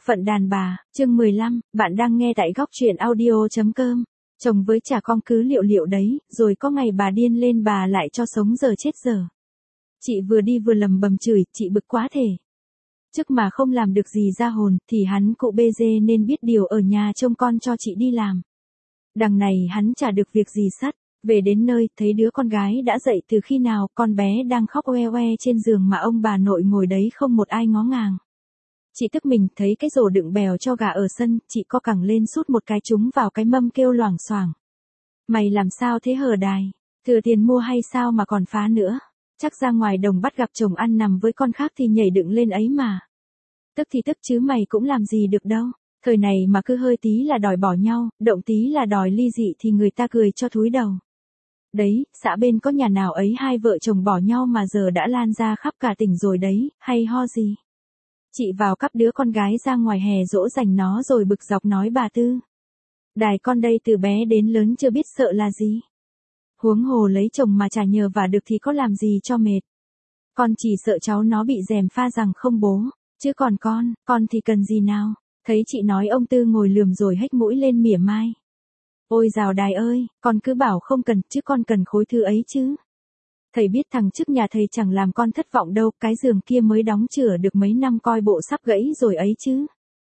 Phận đàn bà, chương 15, bạn đang nghe tại góc truyện audio.com. Chồng với chả con cứ liệu liệu đấy, rồi có ngày bà điên lên bà lại cho sống giờ chết giờ. Chị vừa đi vừa lầm bầm chửi, chị bực quá thể. Trước mà không làm được gì ra hồn, thì hắn cụ bê dê nên biết điều ở nhà trông con cho chị đi làm. Đằng này hắn chả được việc gì sắt. Về đến nơi, thấy đứa con gái đã dậy từ khi nào, con bé đang khóc oe oe trên giường mà ông bà nội ngồi đấy không một ai ngó ngàng. Chị tức mình thấy cái rổ đựng bèo cho gà ở sân, chị co cẳng lên sút một cái trúng vào cái mâm kêu loảng xoảng. Mày làm sao thế hờ đài? Thừa tiền mua hay sao mà còn phá nữa? Chắc ra ngoài đồng bắt gặp chồng ăn nằm với con khác thì nhảy đựng lên ấy mà. Tức thì tức chứ mày cũng làm gì được đâu. Thời này mà cứ hơi tí là đòi bỏ nhau, động tí là đòi ly dị thì người ta cười cho thúi đầu. Đấy, xã bên có nhà nào ấy hai vợ chồng bỏ nhau mà giờ đã lan ra khắp cả tỉnh rồi đấy, hay ho gì? Chị vào cắp đứa con gái ra ngoài hè dỗ dành nó rồi bực dọc nói bà Tư. Đài con đây từ bé đến lớn chưa biết sợ là gì. Huống hồ lấy chồng mà chả nhờ vả được thì có làm gì cho mệt. Con chỉ sợ cháu nó bị dèm pha rằng không bố, chứ còn con thì cần gì nào. Thấy chị nói ông Tư ngồi lườm rồi hếch mũi lên mỉa mai. Ôi dào đài ơi, con cứ bảo không cần chứ con cần khối thư ấy chứ. Thầy biết thằng trước nhà thầy chẳng làm con thất vọng đâu, cái giường kia mới đóng chửa được mấy năm coi bộ sắp gãy rồi ấy chứ.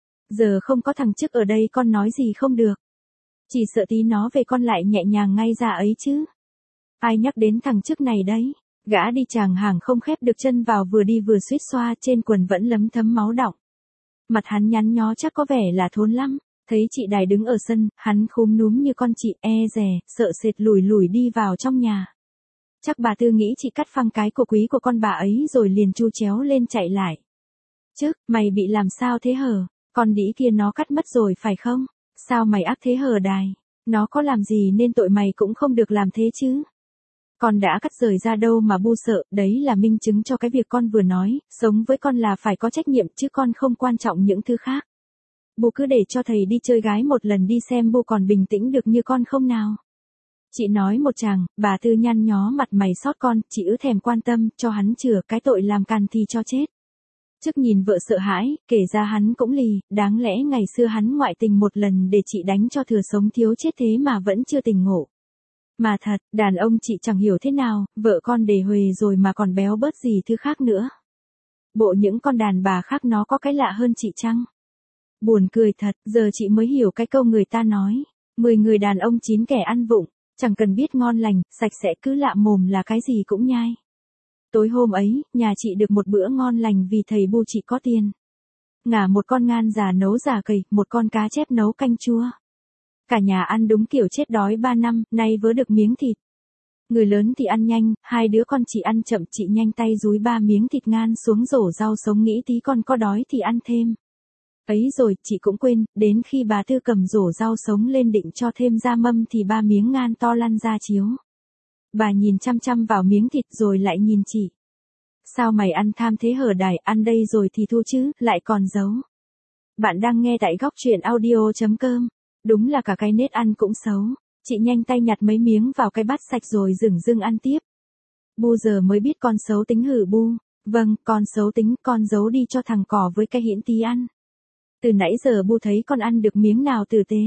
Giờ không có thằng trước ở đây con nói gì không được. Chỉ sợ tí nó về con lại nhẹ nhàng ngay ra ấy chứ. Ai nhắc đến thằng trước này đấy, gã đi chàng hàng không khép được chân vào vừa đi vừa suýt xoa trên quần vẫn lấm thấm máu đọng. Mặt hắn nhăn nhó chắc có vẻ là thốn lắm. Thấy chị Đài đứng ở sân, hắn khúm núm như con chị e dè, sợ sệt lủi lủi đi vào trong nhà. Chắc bà Tư nghĩ chị cắt phăng cái cổ quý của con bà ấy rồi liền chu chéo lên chạy lại. Chứ, mày bị làm sao thế hở? Con đĩ kia nó cắt mất rồi phải không? Sao mày ác thế hở Đài? Nó có làm gì nên tội mày cũng không được làm thế chứ? Con đã cắt rời ra đâu mà bu sợ, đấy là minh chứng cho cái việc con vừa nói, sống với con là phải có trách nhiệm chứ con không quan trọng những thứ khác. Bu cứ để cho thầy đi chơi gái một lần đi xem bu còn bình tĩnh được như con không nào. Chị nói một chàng, bà Tư nhăn nhó mặt mày xót con, chị ứ thèm quan tâm, cho hắn chừa cái tội làm càn thì cho chết. Trước nhìn vợ sợ hãi, kể ra hắn cũng lì, đáng lẽ ngày xưa hắn ngoại tình một lần để chị đánh cho thừa sống thiếu chết thế mà vẫn chưa tỉnh ngộ. Mà thật, đàn ông chị chẳng hiểu thế nào, vợ con để huề rồi mà còn béo bớt gì thứ khác nữa. Bộ những con đàn bà khác nó có cái lạ hơn chị chăng? Buồn cười thật, giờ chị mới hiểu cái câu người ta nói, 10 người đàn ông 9 kẻ ăn vụng, chẳng cần biết ngon lành, sạch sẽ cứ lạ mồm là cái gì cũng nhai. Tối hôm ấy, nhà chị được một bữa ngon lành vì thầy bu chị có tiền. Ngả một con ngan già nấu già cầy, một con cá chép nấu canh chua. Cả nhà ăn đúng kiểu chết đói 3 năm, nay vớ được miếng thịt. Người lớn thì ăn nhanh, hai đứa con chỉ ăn chậm, chị nhanh tay dúi 3 miếng thịt ngan xuống rổ rau sống nghĩ tí con có đói thì ăn thêm. Ấy rồi, chị cũng quên, đến khi bà Tư cầm rổ rau sống lên định cho thêm ra mâm thì 3 miếng ngan to lăn ra chiếu. Bà nhìn chăm chăm vào miếng thịt rồi lại nhìn chị. Sao mày ăn tham thế hở Đài, ăn đây rồi thì thu chứ, lại còn giấu. Bạn đang nghe tại góc truyện audio.com. Đúng là cả cái nết ăn cũng xấu. Chị nhanh tay nhặt mấy miếng vào cái bát sạch rồi dửng dưng ăn tiếp. Bu giờ mới biết con xấu tính hử bu. Vâng, con xấu tính, con giấu đi cho thằng cỏ với cái hiễn tí ăn. Từ nãy giờ bu thấy con ăn được miếng nào tử tế.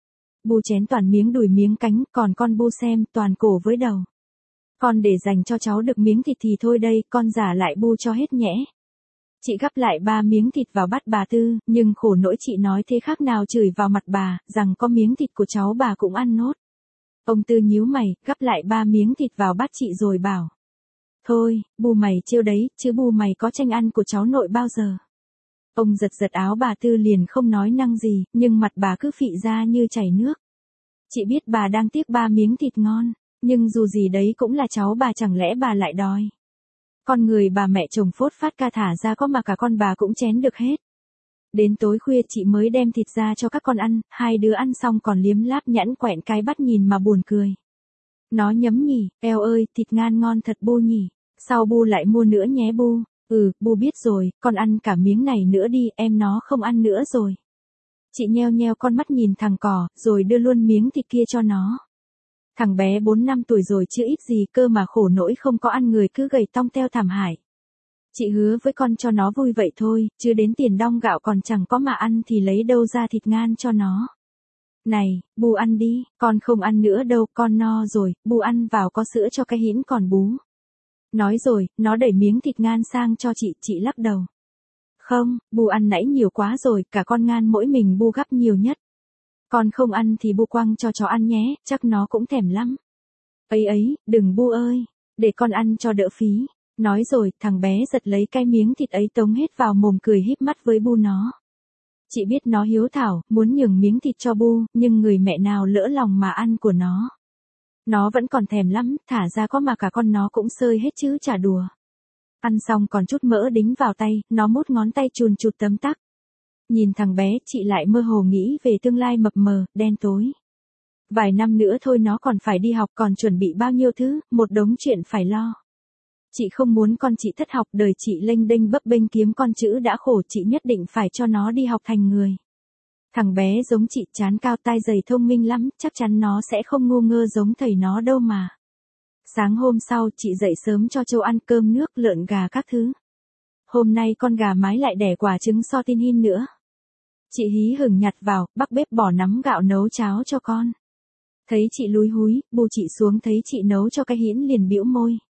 Bu chén toàn miếng đùi miếng cánh, còn con bu xem toàn cổ với đầu. Con để dành cho cháu được miếng thịt thì thôi đây, con giả lại bu cho hết nhẽ. Chị gắp lại 3 miếng thịt vào bát bà Tư, nhưng khổ nỗi chị nói thế khác nào chửi vào mặt bà, rằng có miếng thịt của cháu bà cũng ăn nốt. Ông Tư nhíu mày, gắp lại 3 miếng thịt vào bát chị rồi bảo. Thôi, bu mày trêu đấy, chứ bu mày có tranh ăn của cháu nội bao giờ. Ông giật giật áo bà Tư liền không nói năng gì, nhưng mặt bà cứ phị ra như chảy nước. Chị biết bà đang tiếc 3 miếng thịt ngon, nhưng dù gì đấy cũng là cháu bà, chẳng lẽ bà lại đòi. Con người bà mẹ chồng phốt phát ca thả ra có mà cả con bà cũng chén được hết. Đến tối khuya chị mới đem thịt ra cho các con ăn, hai đứa ăn xong còn liếm láp nhẵn quẹn cái bắt nhìn mà buồn cười. Nó nhấm nhỉ, eo ơi, thịt ngan ngon thật bu nhỉ, sau bu lại mua nữa nhé bu. Bu biết rồi, con ăn cả miếng này nữa đi, em nó không ăn nữa rồi. Chị nheo nheo con mắt nhìn thằng cò, rồi đưa luôn miếng thịt kia cho nó. Thằng bé 4 năm tuổi rồi chưa ít gì cơ mà khổ nỗi không có ăn người cứ gầy tong teo thảm hại. Chị hứa với con cho nó vui vậy thôi, chứ đến tiền đong gạo còn chẳng có mà ăn thì lấy đâu ra thịt ngan cho nó. Này, bu ăn đi, con không ăn nữa đâu, con no rồi, bu ăn vào có sữa cho cái hĩn còn bú. Nói rồi, nó đẩy miếng thịt ngan sang cho chị lắc đầu. Không, bu ăn nãy nhiều quá rồi, cả con ngan mỗi mình bu gắp nhiều nhất. Con không ăn thì bu quăng cho chó ăn nhé, chắc nó cũng thèm lắm. Ấy, đừng bu ơi, để con ăn cho đỡ phí. Nói rồi, thằng bé giật lấy cái miếng thịt ấy tống hết vào mồm cười híp mắt với bu nó. Chị biết nó hiếu thảo, muốn nhường miếng thịt cho bu, nhưng người mẹ nào lỡ lòng mà ăn của nó. Nó vẫn còn thèm lắm, thả ra có mà cả con nó cũng sơi hết chứ chả đùa. Ăn xong còn chút mỡ đính vào tay, nó mút ngón tay chùn chụt tấm tắc. Nhìn thằng bé, chị lại mơ hồ nghĩ về tương lai mập mờ, đen tối. Vài năm nữa thôi nó còn phải đi học, còn chuẩn bị bao nhiêu thứ, một đống chuyện phải lo. Chị không muốn con chị thất học, đời chị lênh đênh bấp bênh kiếm con chữ đã khổ, chị nhất định phải cho nó đi học thành người. Thằng bé giống chị, trán cao tai dày thông minh lắm, chắc chắn nó sẽ không ngu ngơ giống thầy nó đâu mà. Sáng hôm sau, chị dậy sớm cho Châu ăn cơm nước, lợn gà các thứ. Hôm nay con gà mái lại đẻ quả trứng so tin hin nữa. Chị hí hửng nhặt vào, bắc bếp bỏ nắm gạo nấu cháo cho con. Thấy chị lúi húi, bu chị xuống thấy chị nấu cho cái hĩn liền bĩu môi.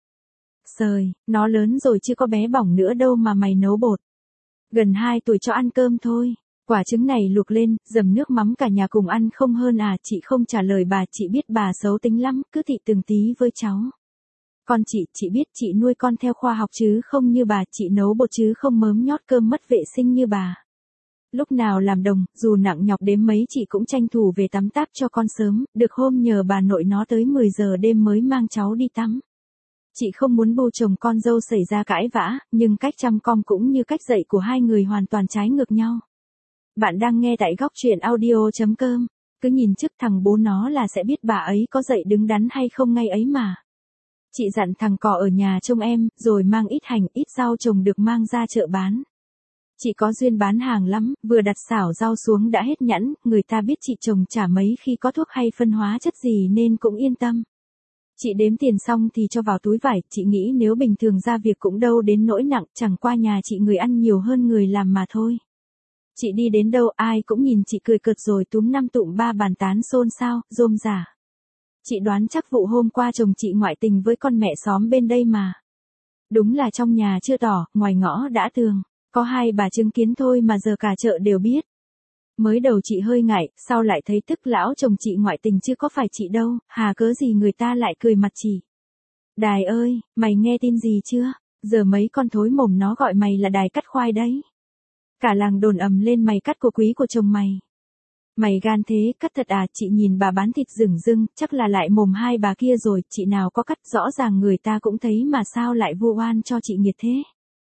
Sời, nó lớn rồi chứ có bé bỏng nữa đâu mà mày nấu bột. Gần 2 tuổi cho ăn cơm thôi. Quả trứng này luộc lên, dầm nước mắm cả nhà cùng ăn không hơn à. Chị không trả lời bà, chị biết bà xấu tính lắm, cứ thị từng tí với cháu. Con chị biết chị nuôi con theo khoa học chứ không như bà, chị nấu bột chứ không mớm nhót cơm mất vệ sinh như bà. Lúc nào làm đồng, dù nặng nhọc đến mấy chị cũng tranh thủ về tắm táp cho con sớm, được hôm nhờ bà nội nó tới 10 giờ đêm mới mang cháu đi tắm. Chị không muốn bu chồng con dâu xảy ra cãi vã, nhưng cách chăm con cũng như cách dạy của hai người hoàn toàn trái ngược nhau. Bạn đang nghe tại góc truyện audio.com. Cứ nhìn trước thằng bố nó là sẽ biết bà ấy có dậy đứng đắn hay không ngay ấy mà. Chị dặn thằng cò ở nhà trông em, rồi mang ít hành, ít rau trồng được mang ra chợ bán. Chị có duyên bán hàng lắm, vừa đặt xảo rau xuống đã hết nhẵn, người ta biết chị trồng chả mấy khi có thuốc hay phân hóa chất gì nên cũng yên tâm. Chị đếm tiền xong thì cho vào túi vải, chị nghĩ nếu bình thường ra việc cũng đâu đến nỗi nặng, chẳng qua nhà chị người ăn nhiều hơn người làm mà thôi. Chị đi đến đâu ai cũng nhìn chị cười cợt rồi túm năm tụm ba bàn tán xôn xao, rôm rả. Chị đoán chắc vụ hôm qua chồng chị ngoại tình với con mẹ xóm bên đây mà. Đúng là trong nhà chưa tỏ, ngoài ngõ đã tường. Có hai bà chứng kiến thôi mà giờ cả chợ đều biết. Mới đầu chị hơi ngại, sau lại thấy tức lão chồng chị ngoại tình chứ có phải chị đâu, hà cớ gì người ta lại cười mặt chị. Đài ơi, mày nghe tin gì chưa? Giờ mấy con thối mồm nó gọi mày là đài cắt khoai đấy. Cả làng đồn ầm lên mày cắt của quý của chồng mày. Mày gan thế, cắt thật à? Chị nhìn bà bán thịt rừng rưng, chắc là lại mồm hai bà kia rồi, chị nào có cắt, rõ ràng người ta cũng thấy mà sao lại vu oan cho chị nghiệt thế.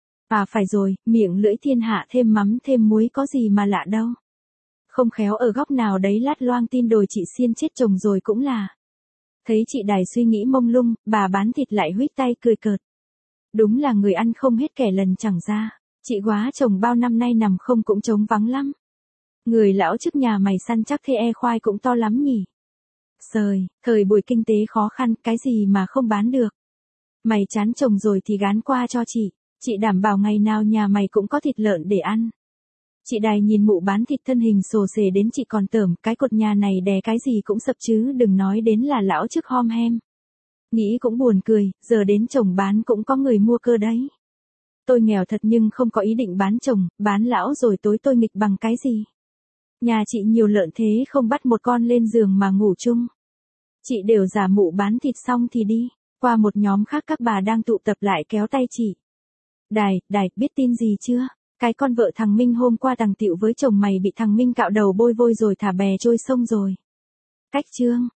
À phải rồi, miệng lưỡi thiên hạ thêm mắm thêm muối có gì mà lạ đâu. Không khéo ở góc nào đấy lát loang tin đồi chị xiên chết chồng rồi cũng là. Thấy chị Đài suy nghĩ mông lung, bà bán thịt lại huých tay cười cợt. Đúng là người ăn không hết kẻ lần chẳng ra. Chị góa chồng bao năm nay nằm không cũng trống vắng lắm. Người lão trước nhà mày săn chắc thế khoai cũng to lắm nhỉ. Sời, thời buổi kinh tế khó khăn, cái gì mà không bán được. Mày chán chồng rồi thì gán qua cho chị đảm bảo ngày nào nhà mày cũng có thịt lợn để ăn. Chị Đài nhìn mụ bán thịt thân hình xồ xề đến chị còn tởm, cái cột nhà này đè cái gì cũng sập chứ đừng nói đến là lão trước hom hem. Nghĩ cũng buồn cười, giờ đến chồng bán cũng có người mua cơ đấy. Tôi nghèo thật nhưng không có ý định bán chồng, bán lão rồi tối tôi nghịch bằng cái gì. Nhà chị nhiều lợn thế không bắt một con lên giường mà ngủ chung. Chị đều giả mụ bán thịt xong thì đi, qua một nhóm khác các bà đang tụ tập lại kéo tay chị. Đài, biết tin gì chưa? Cái con vợ thằng Minh hôm qua tằng tịu với chồng mày bị thằng Minh cạo đầu bôi vôi rồi thả bè trôi sông rồi. Cách trương,